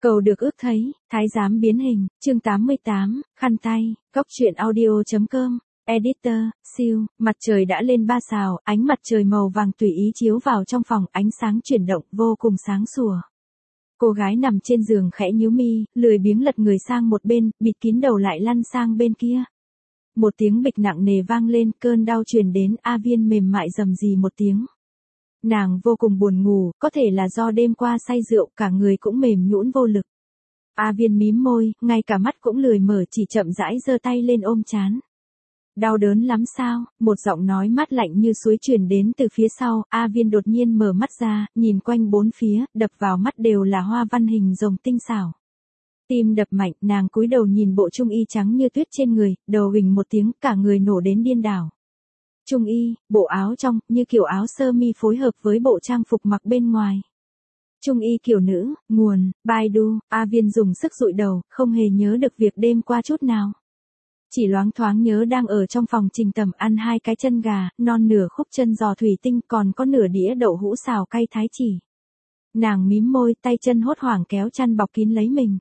Cầu được ước thấy, thái giám biến hình, chương 88, khăn tay, góc truyện audio.com, editor, siêu, mặt trời đã lên 3 sao, ánh mặt trời màu vàng tùy ý chiếu vào trong phòng, ánh sáng chuyển động, vô cùng sáng sủa. Cô gái nằm trên giường khẽ nhíu mi, lười biếng lật người sang một bên, bịt kín đầu lại lăn sang bên kia. Một tiếng bịch nặng nề vang lên, cơn đau truyền đến, A Viên mềm mại rầm rì một tiếng. Nàng vô cùng buồn ngủ, có thể là do đêm qua say rượu, cả người cũng mềm nhũn vô lực. A Viên mím môi, ngay cả mắt cũng lười mở, chỉ chậm rãi giơ tay lên ôm trán. Đau đớn lắm sao? Một giọng nói mát lạnh như suối truyền đến từ phía sau. A Viên đột nhiên mở mắt ra, nhìn quanh bốn phía, đập vào mắt đều là hoa văn hình rồng tinh xảo. Tim đập mạnh, nàng cúi đầu nhìn bộ trung y trắng như tuyết trên người, đầu huỳnh một tiếng, cả người nổ đến điên đảo. Trung y, bộ áo trong, như kiểu áo sơ mi phối hợp với bộ trang phục mặc bên ngoài. Trung y kiểu nữ, nguồn, Baidu. A Viên dùng sức dụi đầu, không hề nhớ được việc đêm qua chút nào. Chỉ loáng thoáng nhớ đang ở trong phòng Trình Tầm ăn 2 cái chân gà, non nửa khúc chân giò thủy tinh, còn có nửa đĩa đậu hũ xào cay thái chỉ. Nàng mím môi, tay chân hốt hoảng kéo chăn bọc kín lấy mình.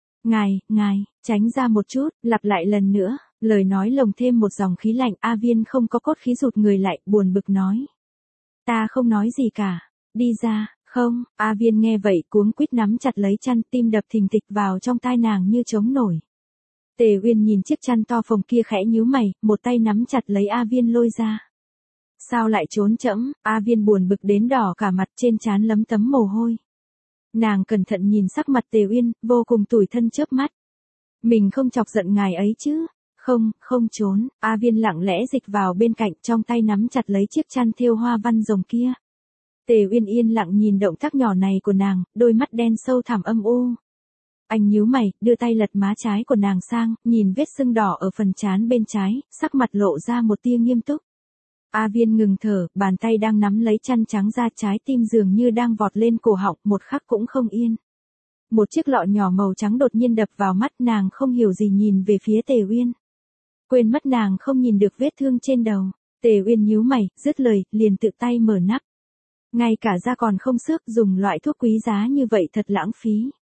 Ngài, tránh ra một chút, lặp lại lần nữa, lời nói lồng thêm một dòng khí lạnh. A Viên không có cốt khí rụt người lại, buồn bực nói. Ta không nói gì cả, đi ra. Không, A Viên nghe vậy cuống quýt nắm chặt lấy chăn, tim đập thình thịch vào trong tai nàng như trống nổi. Tề Uyên nhìn chiếc chăn to phồng kia khẽ nhíu mày, một tay nắm chặt lấy A Viên lôi ra. Sao lại trốn trẫm? A Viên buồn bực đến đỏ cả mặt, trên trán lấm tấm mồ hôi. Nàng cẩn thận nhìn sắc mặt Tề Uyên, vô cùng tủi thân chớp mắt. Mình không chọc giận ngài ấy chứ? Không trốn. A Viên lặng lẽ dịch vào bên cạnh, trong tay nắm chặt lấy chiếc chăn thêu hoa văn rồng kia. Tề Uyên yên lặng nhìn động tác nhỏ này của nàng, đôi mắt đen sâu thẳm âm u. Anh nhíu mày, đưa tay lật má trái của nàng sang, nhìn vết sưng đỏ ở phần trán bên trái, sắc mặt lộ ra một tia nghiêm túc. A Viên ngừng thở, bàn tay đang nắm lấy chăn trắng ra, trái tim dường như đang vọt lên cổ họng, một khắc cũng không yên. Một chiếc lọ nhỏ màu trắng đột nhiên đập vào mắt, nàng không hiểu gì nhìn về phía Tề Uyên. Quên mất nàng không nhìn được vết thương trên đầu. Tề Uyên nhíu mày, dứt lời, liền tự tay mở nắp. Ngay cả da còn không xước, dùng loại thuốc quý giá như vậy thật lãng phí.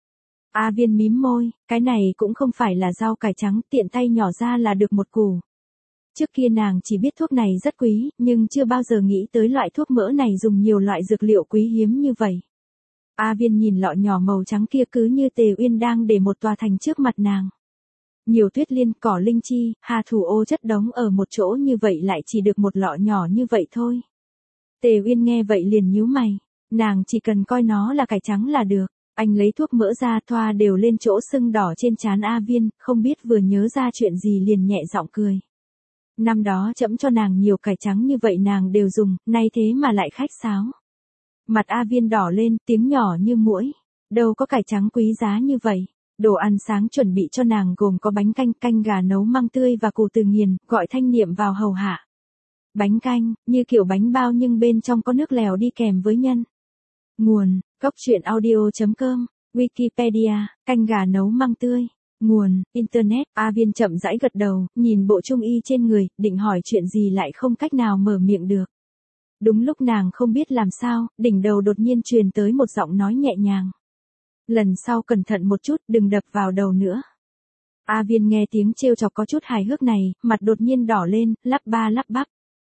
A Viên mím môi, cái này cũng không phải là rau cải trắng, tiện tay nhỏ ra là được một củ. Trước kia nàng chỉ biết thuốc này rất quý, nhưng chưa bao giờ nghĩ tới loại thuốc mỡ này dùng nhiều loại dược liệu quý hiếm như vậy. A Viên nhìn lọ nhỏ màu trắng kia cứ như Tề Uyên đang để một tòa thành trước mặt nàng. Nhiều tuyết liên, cỏ linh chi, hà thủ ô chất đống ở một chỗ như vậy lại chỉ được một lọ nhỏ như vậy thôi. Tề Uyên nghe vậy liền nhíu mày, nàng chỉ cần coi nó là cải trắng là được. Anh lấy thuốc mỡ ra thoa đều lên chỗ sưng đỏ trên trán A Viên, không biết vừa nhớ ra chuyện gì liền nhẹ giọng cười. Năm đó trẫm cho nàng nhiều cải trắng như vậy nàng đều dùng, nay thế mà lại khách sáo. Mặt A Viên đỏ lên, tiếng nhỏ như muỗi. Đâu có cải trắng quý giá như vậy. Đồ ăn sáng chuẩn bị cho nàng gồm có bánh canh gà nấu măng tươi và củ từ nghiền, gọi Thanh Niệm vào hầu hạ. Bánh canh, như kiểu bánh bao nhưng bên trong có nước lèo đi kèm với nhân. Nguồn, góc truyện audio.com, Wikipedia, canh gà nấu măng tươi. Nguồn, Internet. A Viên chậm rãi gật đầu, nhìn bộ trung y trên người, định hỏi chuyện gì lại không cách nào mở miệng được. Đúng lúc nàng không biết làm sao, đỉnh đầu đột nhiên truyền tới một giọng nói nhẹ nhàng. Lần sau cẩn thận một chút, đừng đập vào đầu nữa. A Viên nghe tiếng trêu chọc có chút hài hước này, mặt đột nhiên đỏ lên, lắp ba lắp bắp.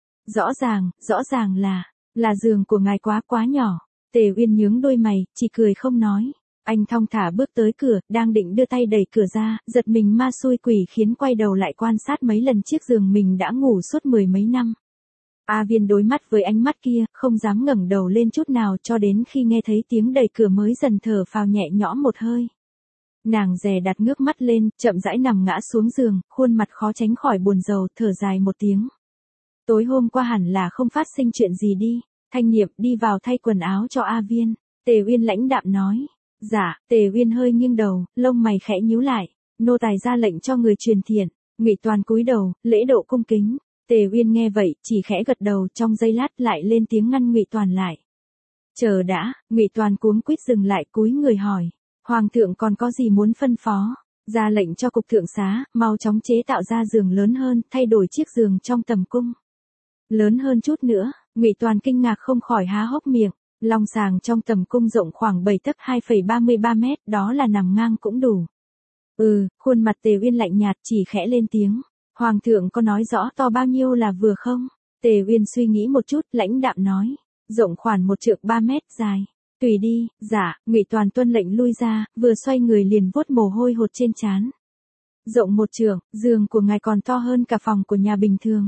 Rõ ràng là giường của ngài quá nhỏ. Tề Uyên nhướng đôi mày, chỉ cười không nói. Anh thong thả bước tới cửa, đang định đưa tay đẩy cửa ra, giật mình ma xui quỷ khiến quay đầu lại quan sát mấy lần chiếc giường mình đã ngủ suốt 10 mấy năm. A Viên đối mắt với ánh mắt kia, không dám ngẩng đầu lên chút nào cho đến khi nghe thấy tiếng đẩy cửa mới dần thở phào nhẹ nhõm một hơi. Nàng dè đặt ngước mắt lên, chậm rãi nằm ngã xuống giường, khuôn mặt khó tránh khỏi buồn rầu, thở dài một tiếng. Tối hôm qua hẳn là không phát sinh chuyện gì đi. Thanh Niệm đi vào thay quần áo cho A Viên. Tề Uyên lãnh đạm nói. Dạ. Tề Uyên hơi nghiêng đầu, lông mày khẽ nhíu lại. Nô tài ra lệnh cho người truyền thiện. Ngụy Toàn cúi đầu, lễ độ cung kính. Tề Uyên nghe vậy, chỉ khẽ gật đầu, trong giây lát lại lên tiếng ngăn Ngụy Toàn lại. Chờ đã. Ngụy Toàn cuống quýt dừng lại, cúi người hỏi. Hoàng thượng còn có gì muốn phân phó? Ra lệnh cho cục thượng xá, mau chóng chế tạo ra giường lớn hơn, thay đổi chiếc giường trong tầm cung. Lớn hơn chút nữa. Ngụy Toàn kinh ngạc không khỏi há hốc miệng. Long sàng trong tầm cung rộng khoảng 7 tấc 2,33 mét, đó là nằm ngang cũng đủ. Khuôn mặt Tề Uyên lạnh nhạt chỉ khẽ lên tiếng. Hoàng thượng có nói rõ to bao nhiêu là vừa không? Tề Uyên suy nghĩ một chút, lãnh đạm nói. Rộng khoảng 1 trượng 3 mét, dài. Tùy đi, dạ, Ngụy Toàn tuân lệnh lui ra, vừa xoay người liền vuốt mồ hôi hột trên trán. Rộng 1 trượng, giường của ngài còn to hơn cả phòng của nhà bình thường.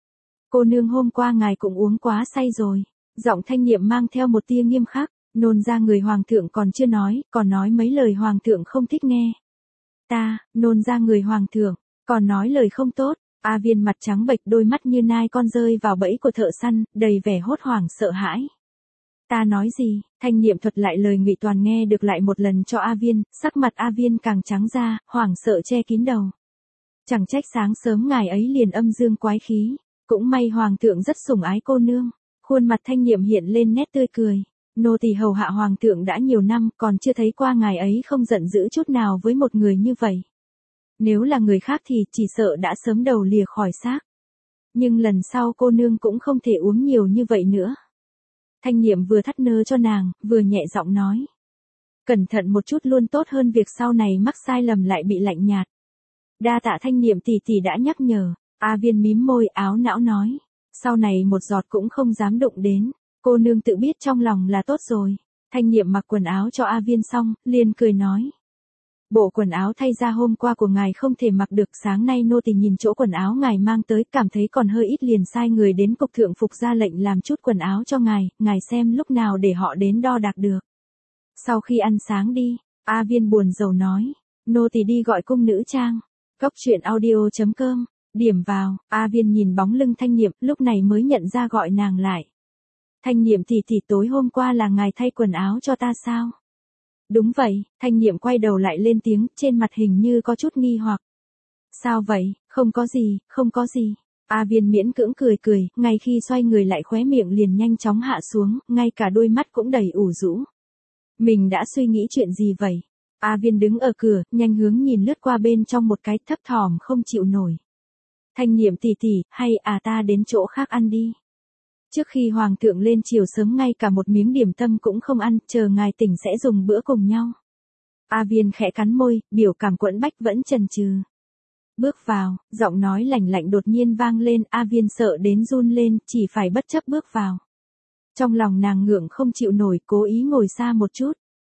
Cô nương hôm qua ngài cũng uống quá say rồi. Giọng Thanh Niệm mang theo một tia nghiêm khắc, nôn ra người hoàng thượng còn chưa nói, còn nói mấy lời hoàng thượng không thích nghe. Ta, nôn ra người hoàng thượng, còn nói lời không tốt. A Viên mặt trắng bệch, đôi mắt như nai con rơi vào bẫy của thợ săn, đầy vẻ hốt hoảng sợ hãi. Ta nói gì? Thanh Niệm thuật lại lời Ngụy Toàn nghe được lại một lần cho A Viên, sắc mặt A Viên càng trắng ra, hoảng sợ che kín đầu. Chẳng trách sáng sớm ngài ấy liền âm dương quái khí, cũng may hoàng thượng rất sủng ái cô nương. Khuôn mặt Thanh Niệm hiện lên nét tươi cười. Nô tỳ hầu hạ hoàng thượng đã nhiều năm, còn chưa thấy qua ngài ấy không giận dữ chút nào với một người như vậy. Nếu là người khác thì chỉ sợ đã sớm đầu lìa khỏi xác. Nhưng lần sau cô nương cũng không thể uống nhiều như vậy nữa. Thanh Niệm vừa thắt nơ cho nàng, vừa nhẹ giọng nói. Cẩn thận một chút luôn tốt hơn việc sau này mắc sai lầm lại bị lạnh nhạt. Đa tạ Thanh Niệm tỷ tỷ đã nhắc nhở. A Viên mím môi áo não nói. Sau này một giọt cũng không dám đụng đến. Cô nương tự biết trong lòng là tốt rồi. Thanh Niệm mặc quần áo cho A Viên xong, liền cười nói. Bộ quần áo thay ra hôm qua của ngài không thể mặc được, sáng nay nô tỳ nhìn chỗ quần áo ngài mang tới cảm thấy còn hơi ít liền sai người đến cục thượng phục ra lệnh làm chút quần áo cho ngài xem lúc nào để họ đến đo đạc được. Sau khi ăn sáng đi, A Viên buồn rầu nói, nô tỳ đi gọi cung nữ trang. Cốc truyện audio.com, điểm vào. A Viên nhìn bóng lưng Thanh Niệm, lúc này mới nhận ra gọi nàng lại. Thanh Niệm tỷ tỷ, tối hôm qua là ngài thay quần áo cho ta sao? Đúng vậy. Thanh Niệm quay đầu lại lên tiếng, trên mặt hình như có chút nghi hoặc. Sao vậy? Không có gì, không có gì. A Viên miễn cưỡng cười, ngay khi xoay người lại khóe miệng liền nhanh chóng hạ xuống, ngay cả đôi mắt cũng đầy ủ rũ. Mình đã suy nghĩ chuyện gì vậy? A Viên đứng ở cửa, nhanh hướng nhìn lướt qua bên trong một cái, thấp thỏm không chịu nổi. Thanh Niệm tỷ tỷ, hay ta đến chỗ khác ăn đi. Trước khi hoàng thượng lên chiều sớm ngay cả một miếng điểm tâm cũng không ăn, chờ ngài tỉnh sẽ dùng bữa cùng nhau. A Viên khẽ cắn môi, biểu cảm quẫn bách vẫn chần chừ. Bước vào, giọng nói lạnh lạnh đột nhiên vang lên, A Viên sợ đến run lên, chỉ phải bất chấp bước vào. Trong lòng nàng ngượng không chịu nổi, cố ý ngồi xa một chút.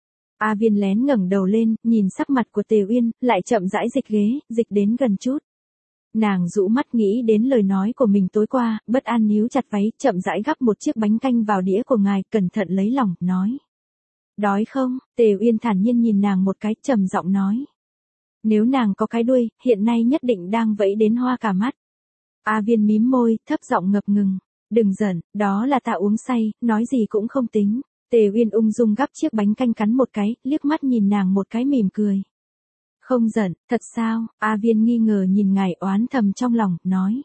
A Viên lén ngẩng đầu lên, nhìn sắc mặt của Tề Uyên, lại chậm rãi dịch ghế, dịch đến gần chút. Nàng rũ mắt nghĩ đến lời nói của mình tối qua, bất an níu chặt váy, chậm rãi gắp một chiếc bánh canh vào đĩa của ngài, cẩn thận lấy lòng, nói. Đói không? Tề Uyên thản nhiên nhìn nàng một cái, trầm giọng nói. Nếu nàng có cái đuôi, hiện nay nhất định đang vẫy đến hoa cả mắt. A Viên mím môi, thấp giọng ngập ngừng. Đừng giận, đó là ta uống say, nói gì cũng không tính. Tề Uyên ung dung gắp chiếc bánh canh cắn một cái, liếc mắt nhìn nàng một cái mỉm cười. Không giận, thật sao? A Viên nghi ngờ nhìn ngài, oán thầm trong lòng, nói.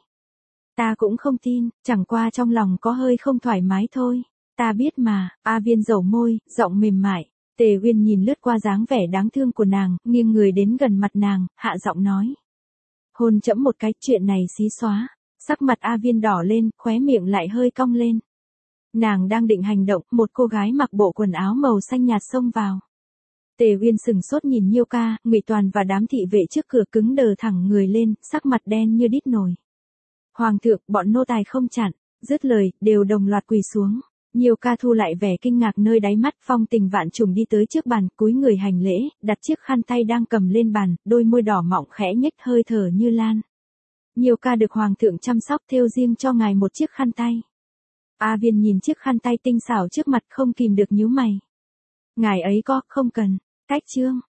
Ta cũng không tin, chẳng qua trong lòng có hơi không thoải mái thôi. Ta biết mà. A Viên dầu môi, giọng mềm mại. Tề Uyên nhìn lướt qua dáng vẻ đáng thương của nàng, nghiêng người đến gần mặt nàng, hạ giọng nói. Hôn trẫm một cái, chuyện này xí xóa. Sắc mặt A Viên đỏ lên, khóe miệng lại hơi cong lên. Nàng đang định hành động, một cô gái mặc bộ quần áo màu xanh nhạt xông vào. Tề Uyên sừng sốt nhìn Nhiêu Ca, Ngụy Toàn và đám thị vệ trước cửa cứng đờ thẳng người lên, sắc mặt đen như đít nồi. Hoàng thượng, bọn nô tài không chặn. Dứt lời, đều đồng loạt quỳ xuống. Nhiêu Ca thu lại vẻ kinh ngạc nơi đáy mắt, phong tình vạn trùng đi tới trước bàn, cúi người hành lễ, đặt chiếc khăn tay đang cầm lên bàn, đôi môi đỏ mọng khẽ nhếch, hơi thở như lan. Nhiêu Ca được hoàng thượng chăm sóc, thêu riêng cho ngài một chiếc khăn tay. A Viên nhìn chiếc khăn tay tinh xảo trước mặt không kìm được nhíu mày. Ngài ấy có, không cần. Cách chương.